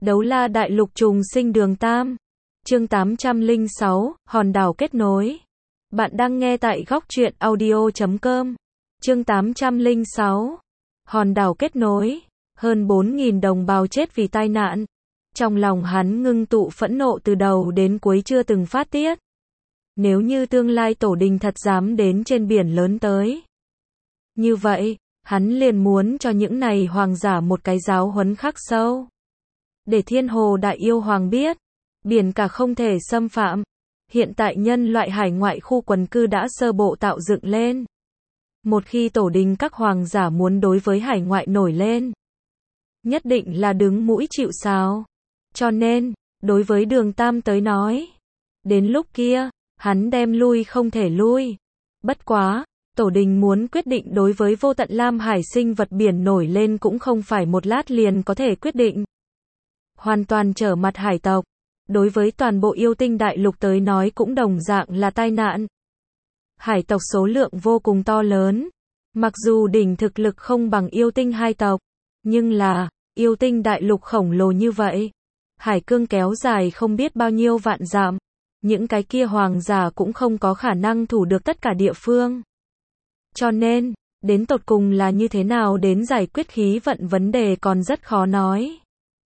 Đấu la đại lục trùng sinh đường Tam. Chương 806, hòn đảo kết nối. Bạn đang nghe tại góc truyện audio.com. Chương 806, hòn đảo kết nối. Hơn 4.000 đồng bào chết vì tai nạn. Trong lòng hắn ngưng tụ phẫn nộ từ đầu đến cuối chưa từng phát tiết. Nếu như tương lai tổ đình thật dám đến trên biển lớn tới. Như vậy, hắn liền muốn cho những này hoàng giả một cái giáo huấn khắc sâu. Để Thiên Hồ Đại Yêu Hoàng biết, biển cả không thể xâm phạm. Hiện tại nhân loại hải ngoại khu quần cư đã sơ bộ tạo dựng lên. Một khi tổ đình các hoàng giả muốn đối với hải ngoại nổi lên, nhất định là đứng mũi chịu sào. Cho nên, đối với Đường Tam tới nói, đến lúc kia, hắn đem lui không thể lui. Bất quá, tổ đình muốn quyết định đối với vô tận Lam Hải sinh vật biển nổi lên cũng không phải một lát liền có thể quyết định. Hoàn toàn trở mặt hải tộc, đối với toàn bộ yêu tinh đại lục tới nói cũng đồng dạng là tai nạn. Hải tộc số lượng vô cùng to lớn, mặc dù đỉnh thực lực không bằng yêu tinh hai tộc, nhưng là, yêu tinh đại lục khổng lồ như vậy. Hải cương kéo dài không biết bao nhiêu vạn dặm, những cái kia hoàng giả cũng không có khả năng thủ được tất cả địa phương. Cho nên, đến tột cùng là như thế nào đến giải quyết khí vận vấn đề còn rất khó nói.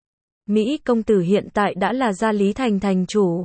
Mỹ công tử hiện tại đã là Gia Lý Thành thành chủ.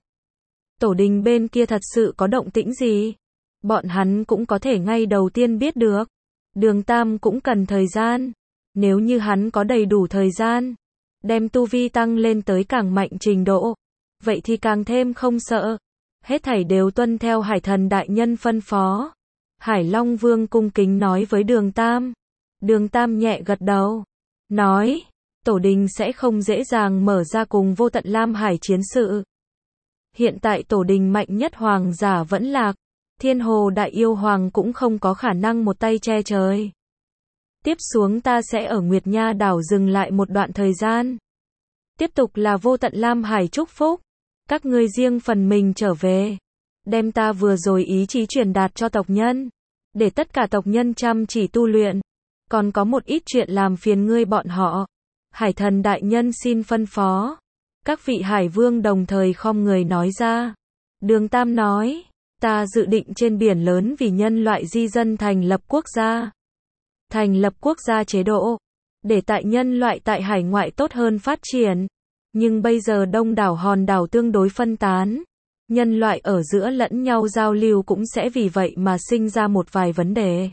Tổ đình bên kia thật sự có động tĩnh gì? Bọn hắn cũng có thể ngay đầu tiên biết được. Đường Tam cũng cần thời gian. Nếu như hắn có đầy đủ thời gian, đem tu vi tăng lên tới càng mạnh trình độ, vậy thì càng thêm không sợ. Hết thảy đều tuân theo Hải Thần đại nhân phân phó. Hải Long Vương cung kính nói với Đường Tam. Đường Tam nhẹ gật đầu, nói, tổ đình sẽ không dễ dàng mở ra cùng vô tận Lam Hải chiến sự. Hiện tại tổ đình mạnh nhất hoàng giả vẫn lạc, Thiên Hồ Đại Yêu Hoàng cũng không có khả năng một tay che trời. Tiếp xuống ta sẽ ở Nguyệt Nha đảo dừng lại một đoạn thời gian. Tiếp tục là vô tận Lam Hải chúc phúc. Các ngươi riêng phần mình trở về. Đem ta vừa rồi ý chí truyền đạt cho tộc nhân. Để tất cả tộc nhân chăm chỉ tu luyện. Còn có một ít chuyện làm phiền ngươi bọn họ. Hải Thần đại nhân xin phân phó. Các vị hải vương đồng thời khom người nói ra. Đường Tam nói, ta dự định trên biển lớn vì nhân loại di dân thành lập quốc gia. Thành lập quốc gia chế độ, để tại nhân loại tại hải ngoại tốt hơn phát triển. Nhưng bây giờ đông đảo hòn đảo tương đối phân tán. Nhân loại ở giữa lẫn nhau giao lưu cũng sẽ vì vậy mà sinh ra một vài vấn đề.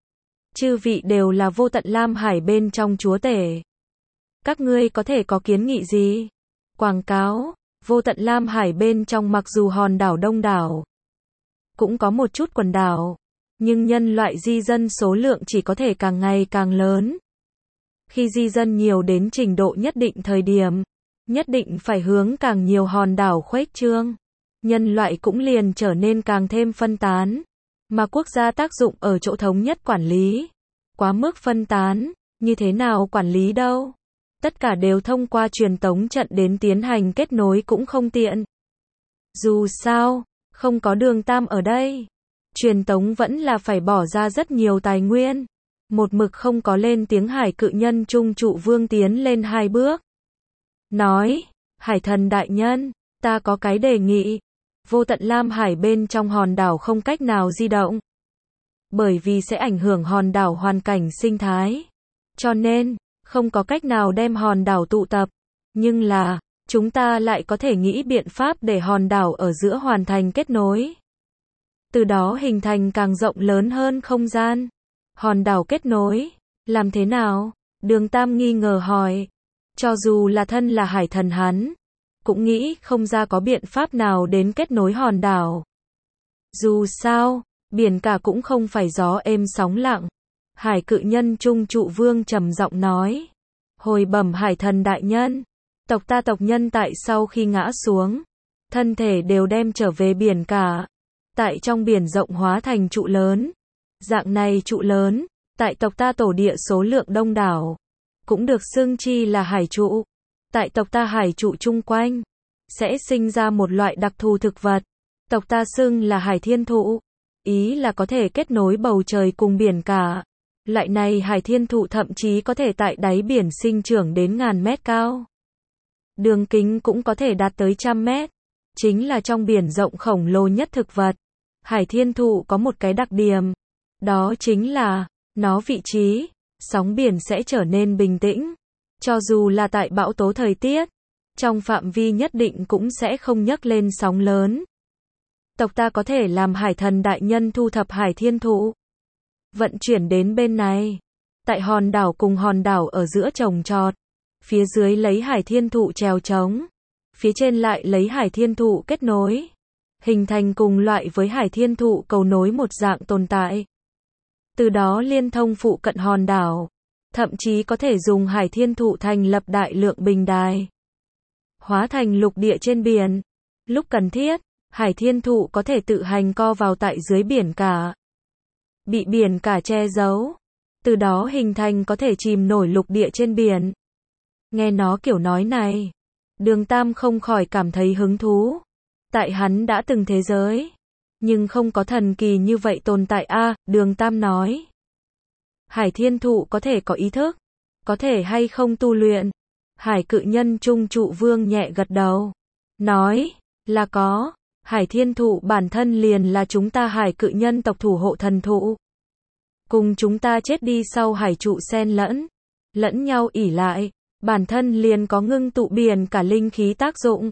Chư vị đều là vô tận Lam Hải bên trong chúa tể. Các ngươi có thể có kiến nghị gì? Quảng cáo, vô tận Lam Hải bên trong mặc dù hòn đảo đông đảo, cũng có một chút quần đảo, nhưng nhân loại di dân số lượng chỉ có thể càng ngày càng lớn. Khi di dân nhiều đến trình độ nhất định thời điểm, nhất định phải hướng càng nhiều hòn đảo khuếch trương. Nhân loại cũng liền trở nên càng thêm phân tán. Mà quốc gia tác dụng ở chỗ thống nhất quản lý. Quá mức phân tán, như thế nào quản lý đâu? Tất cả đều thông qua truyền tống trận đến tiến hành kết nối cũng không tiện. Dù sao, không có Đường Tam ở đây. Truyền tống vẫn là phải bỏ ra rất nhiều tài nguyên. Một mực không có lên tiếng Hải cự nhân Trung Trụ Vương tiến lên 2 bước. Nói, Hải Thần đại nhân, ta có cái đề nghị. Vô tận Lam Hải bên trong hòn đảo không cách nào di động. Bởi vì sẽ ảnh hưởng hòn đảo hoàn cảnh sinh thái. Cho nên, không có cách nào đem hòn đảo tụ tập. Nhưng là, chúng ta lại có thể nghĩ biện pháp để hòn đảo ở giữa hoàn thành kết nối. Từ đó hình thành càng rộng lớn hơn không gian. Hòn đảo kết nối, làm thế nào? Đường Tam nghi ngờ hỏi. Cho dù là thân là Hải Thần hắn, cũng nghĩ không ra có biện pháp nào đến kết nối hòn đảo. Dù sao, biển cả cũng không phải gió êm sóng lặng. Hải cự nhân Trung Trụ Vương trầm giọng nói. Hồi bẩm Hải Thần đại nhân, tộc ta tộc nhân tại sau khi ngã xuống, thân thể đều đem trở về biển cả. Tại trong biển rộng hóa thành trụ lớn. Dạng này trụ lớn, tại tộc ta tổ địa số lượng đông đảo, cũng được xưng chi là hải trụ. Tại tộc ta hải trụ chung quanh, sẽ sinh ra một loại đặc thù thực vật. Tộc ta xưng là hải thiên thụ. Ý là có thể kết nối bầu trời cùng biển cả. Loại này hải thiên thụ thậm chí có thể tại đáy biển sinh trưởng đến ngàn mét cao. đường kính cũng có thể đạt tới 100 mét. Chính là trong biển rộng khổng lồ nhất thực vật. Hải thiên thụ có một cái đặc điểm. Đó chính là, nó vị trí, sóng biển sẽ trở nên bình tĩnh. Cho dù là tại bão tố thời tiết, trong phạm vi nhất định cũng sẽ không nhấc lên sóng lớn. Tộc ta có thể làm hải thần đại nhân thu thập hải thiên thụ. Vận chuyển đến bên này. Tại hòn đảo cùng hòn đảo ở giữa trồng trọt. Phía dưới lấy hải thiên thụ trèo trống. Phía trên lại lấy hải thiên thụ kết nối. Hình thành cùng loại với hải thiên thụ cầu nối một dạng tồn tại. Từ đó liên thông phụ cận hòn đảo. Thậm chí có thể dùng hải thiên thụ thành lập đại lượng bình đài. Hóa thành lục địa trên biển. Lúc cần thiết, hải thiên thụ có thể tự hành co vào tại dưới biển cả. Bị biển cả che giấu. Từ đó hình thành có thể chìm nổi lục địa trên biển. Nghe nó kiểu nói này. Đường Tam không khỏi cảm thấy hứng thú. Tại hắn đã từng thế giới. Nhưng không có thần kỳ như vậy tồn tại a. Đường Tam nói. Hải thiên thụ có thể có ý thức. Có thể hay không tu luyện. Hải cự nhân Trung Trụ Vương nhẹ gật đầu. Nói, là có. Hải thiên thụ bản thân liền là chúng ta hải cự nhân tộc thủ hộ thần thụ. Cùng chúng ta chết đi sau hải trụ xen lẫn nhau ỷ lại. Bản thân liền có ngưng tụ biển cả linh khí tác dụng.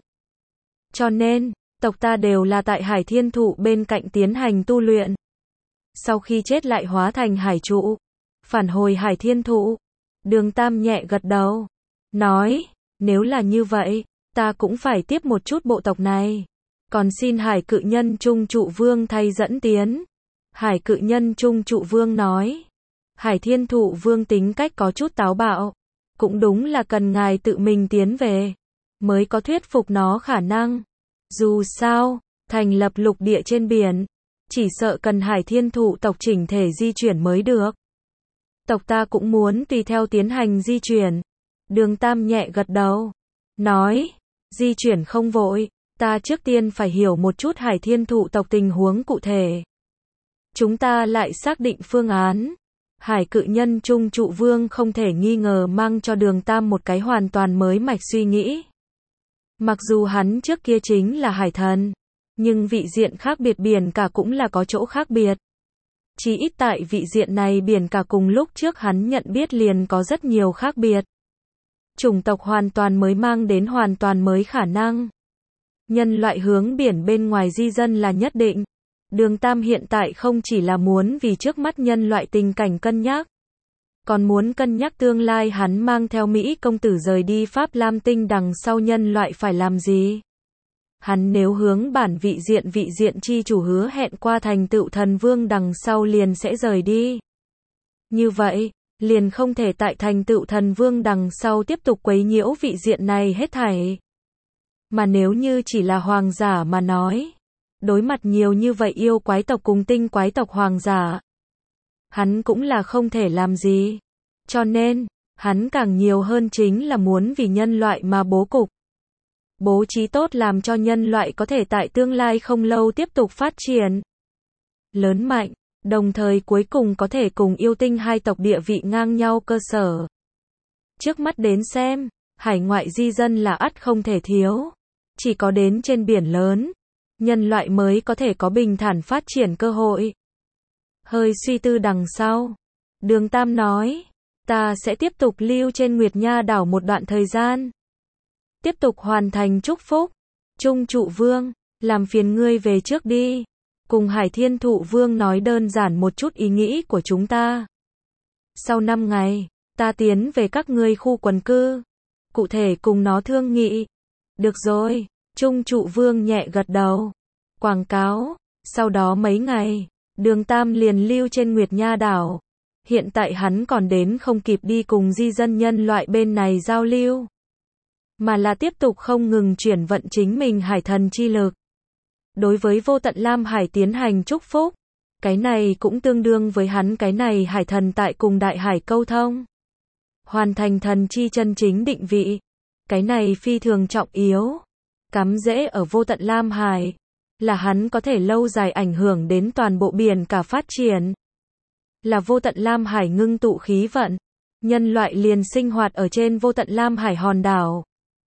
Cho nên, tộc ta đều là tại hải thiên thụ bên cạnh tiến hành tu luyện. Sau khi chết lại hóa thành hải trụ. Phản hồi hải thiên thụ. Đường Tam nhẹ gật đầu. Nói, nếu là như vậy, ta cũng phải tiếp một chút bộ tộc này. Còn xin hải cự nhân Trung Trụ Vương thay dẫn tiến. Hải cự nhân Trung Trụ Vương nói. Hải thiên thụ vương tính cách có chút táo bạo. Cũng đúng là cần ngài tự mình tiến về. Mới có thuyết phục nó khả năng. Dù sao, thành lập lục địa trên biển. Chỉ sợ cần hải thiên thụ tộc chỉnh thể di chuyển mới được. Tộc ta cũng muốn tùy theo tiến hành di chuyển. Đường Tam nhẹ gật đầu. Nói, di chuyển không vội. Ta trước tiên phải hiểu một chút hải thiên thụ tộc tình huống cụ thể. Chúng ta lại xác định phương án. Hải cự nhân Trung Trụ Vương không thể nghi ngờ mang cho Đường Tam một cái hoàn toàn mới mạch suy nghĩ. Mặc dù hắn trước kia chính là hải thần, nhưng vị diện khác biệt biển cả cũng là có chỗ khác biệt. Chỉ ít tại vị diện này biển cả cùng lúc trước hắn nhận biết liền có rất nhiều khác biệt. Chủng tộc hoàn toàn mới mang đến hoàn toàn mới khả năng. Nhân loại hướng biển bên ngoài di dân là nhất định. Đường Tam hiện tại không chỉ là muốn vì trước mắt nhân loại tình cảnh cân nhắc, còn muốn cân nhắc tương lai hắn mang theo Mỹ công tử rời đi Pháp Lam Tinh đằng sau nhân loại phải làm gì. Hắn nếu hướng bản vị diện chi chủ hứa hẹn qua thành tựu thần vương đằng sau liền sẽ rời đi. Như vậy, liền không thể tại thành tựu thần vương đằng sau tiếp tục quấy nhiễu vị diện này hết thảy. Mà nếu như chỉ là hoàng giả mà nói, đối mặt nhiều như vậy yêu quái tộc cùng tinh quái tộc hoàng giả, hắn cũng là không thể làm gì. Cho nên, hắn càng nhiều hơn chính là muốn vì nhân loại mà bố cục. Bố trí tốt làm cho nhân loại có thể tại tương lai không lâu tiếp tục phát triển, lớn mạnh, đồng thời cuối cùng có thể cùng yêu tinh hai tộc địa vị ngang nhau cơ sở. Trước mắt đến xem, hải ngoại di dân là ắt không thể thiếu. Chỉ có đến trên biển lớn, nhân loại mới có thể có bình thản phát triển cơ hội. Hơi suy tư đằng sau, Đường Tam nói, ta sẽ tiếp tục lưu trên Nguyệt Nha đảo một đoạn thời gian. Tiếp tục hoàn thành chúc phúc. Trung Trụ Vương, làm phiền ngươi về trước đi. Cùng Hải Thiên Thụ Vương nói đơn giản một chút ý nghĩ của chúng ta. Sau 5 ngày, ta tiến về các ngươi khu quần cư. Cụ thể cùng nó thương nghị. Được rồi, Trung Trụ Vương nhẹ gật đầu. Quảng cáo, sau đó mấy ngày, Đường Tam liền lưu trên Nguyệt Nha đảo. Hiện tại hắn còn đến không kịp đi cùng di dân nhân loại bên này giao lưu, mà là tiếp tục không ngừng chuyển vận chính mình hải thần chi lực. Đối với Vô Tận Lam Hải tiến hành chúc phúc, cái này cũng tương đương với hắn cái này hải thần tại cùng đại hải câu thông. Hoàn thành thần chi chân chính định vị. Cái này phi thường trọng yếu. Cắm rễ ở Vô Tận Lam Hải, là hắn có thể lâu dài ảnh hưởng đến toàn bộ biển cả phát triển. Là Vô Tận Lam Hải ngưng tụ khí vận, nhân loại liền sinh hoạt ở trên Vô Tận Lam Hải hòn đảo.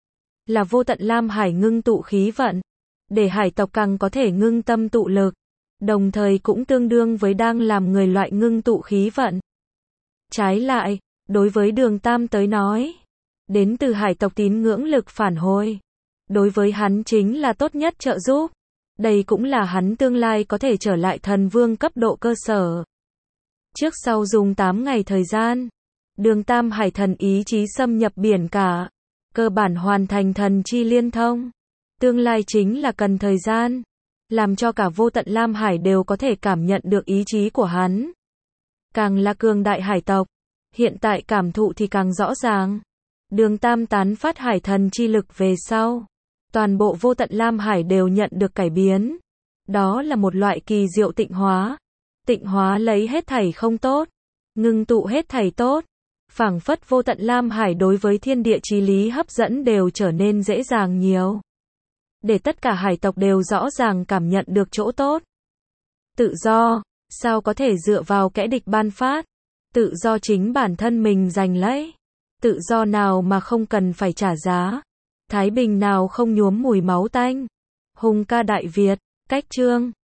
là vô tận Lam Hải ngưng tụ khí vận, để hải tộc càng có thể ngưng tâm tụ lực, đồng thời cũng tương đương với đang làm người loại ngưng tụ khí vận. Trái lại, đối với Đường Tam tới nói, đến từ hải tộc tín ngưỡng lực phản hồi, đối với hắn chính là tốt nhất trợ giúp. Đây cũng là hắn tương lai có thể trở lại thần vương cấp độ cơ sở. Trước sau dùng 8 ngày thời gian, Đường Tam hải thần ý chí xâm nhập biển cả, cơ bản hoàn thành thần chi liên thông. Tương lai chính là cần thời gian, làm cho cả vô tận Lam Hải đều có thể cảm nhận được ý chí của hắn. Càng là cường đại hải tộc, hiện tại cảm thụ thì càng rõ ràng. Đường Tam tán phát hải thần chi lực về sau, toàn bộ vô tận Lam Hải đều nhận được cải biến. Đó là một loại kỳ diệu tịnh hóa lấy hết thảy không tốt, ngưng tụ hết thảy tốt. Phảng phất vô tận Lam Hải đối với thiên địa chí lý hấp dẫn đều trở nên dễ dàng nhiều. Để tất cả hải tộc đều rõ ràng cảm nhận được chỗ tốt. Tự do, sao có thể dựa vào kẻ địch ban phát? Tự do chính bản thân mình giành lấy. Tự do nào mà không cần phải trả giá? Thái bình nào không nhuốm mùi máu tanh? Hùng ca Đại Việt, cách chương